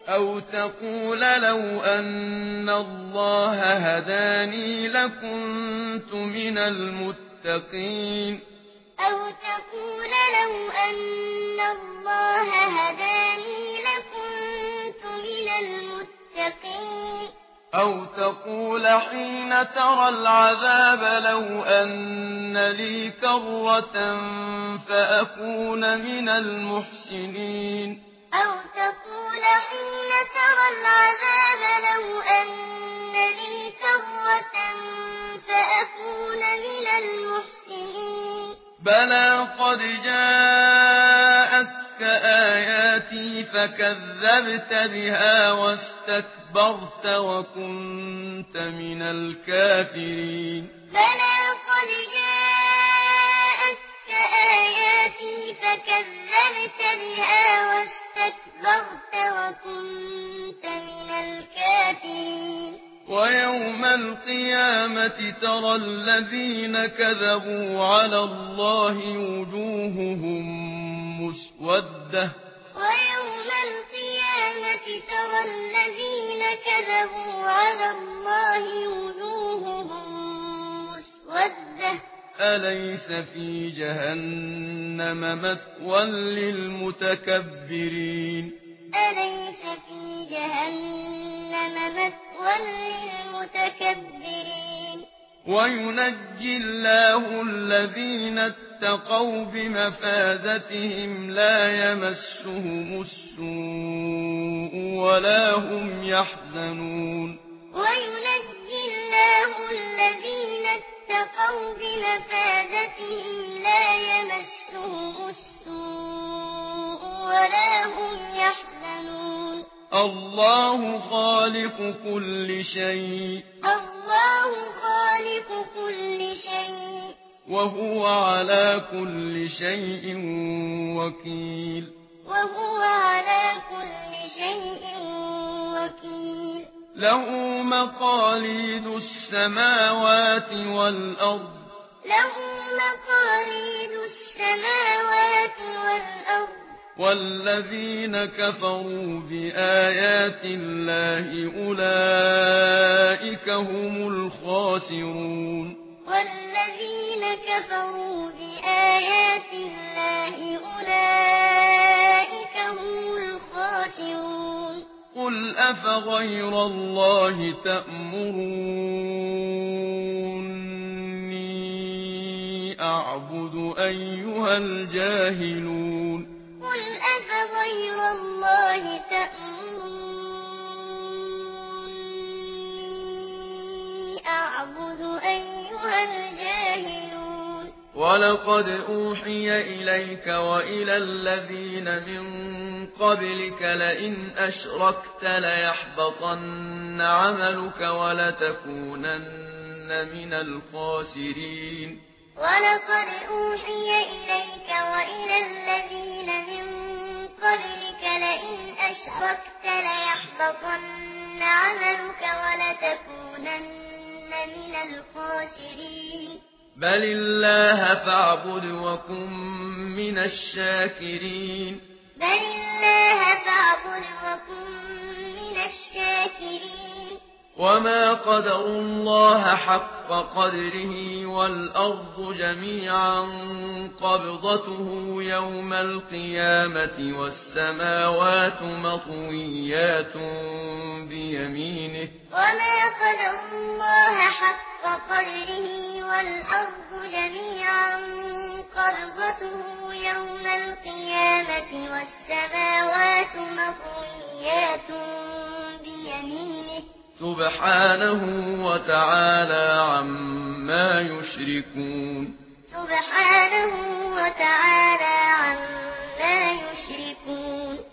أو تقول لو أن الله هداني لكنت من المتقين أو تقول لو أن الله هداني لكنت من المتقين أو تقول حين ترى العذاب لو أن لي كرة فأكون من المحسنين أو تقول حين ترى العذاب لو أن لي كرة فأكون من المحسنين بلى قد جاءتك آياتي فكذبت بها واستكبرت وكنت من الكافرين بلى قد جاءتك آياتي فكذبت بها واستكبرت وكنت من الكافرين ويوم القيامة ترى الذين كذبوا على الله وجوههم مسودة ويوم القيامة ترى الذين كذبوا على الله وجوههم مسودة أليس في جهنم مثوى للمتكبرين أليس في جهنم مثوى للمتكبرين وينجي الله الذين اتقوا بمفازتهم لا يمسهم السوء ولا هم يحزنون وينجي الله الذين اتقوا بمفازتهم لا يمسهم السوء ولا هم يحزنون الله خالق كل شيء وهو على كل شيء وكيل له مقاليد السماوات والأرض والذين كفروا بآيات الله أولئك هم الخاسرون والذين كفروا بآيات الله أولئك هم الخاسرون قل أفغير الله تأمروني أعبد أيها الجاهلون قل أفغير الله تأمروني أعبد أيها الجاهلون ولقد أوحي إليك وإلى الذين من قبلك لئن أشركت ليحبطن عملك ولتكونن من الخاسرين ولقد أوحي إليك وإلى الذين من قبلك لئن أشركت ليحبطن عملك ولتكونن من الخاسرين بل الله فاعبد وكن من الشاكرين وما قدروا الله حق قدره والأرض جميعا قبضته يوم القيامة والسماوات مطويات بيمينه وما قدروا الله حق قدره والأرض جميعا قبضته يوم القيامة والسماوات مطويات بيمينه سبحانه وتعالى عما يشركون سبحانه وتعالى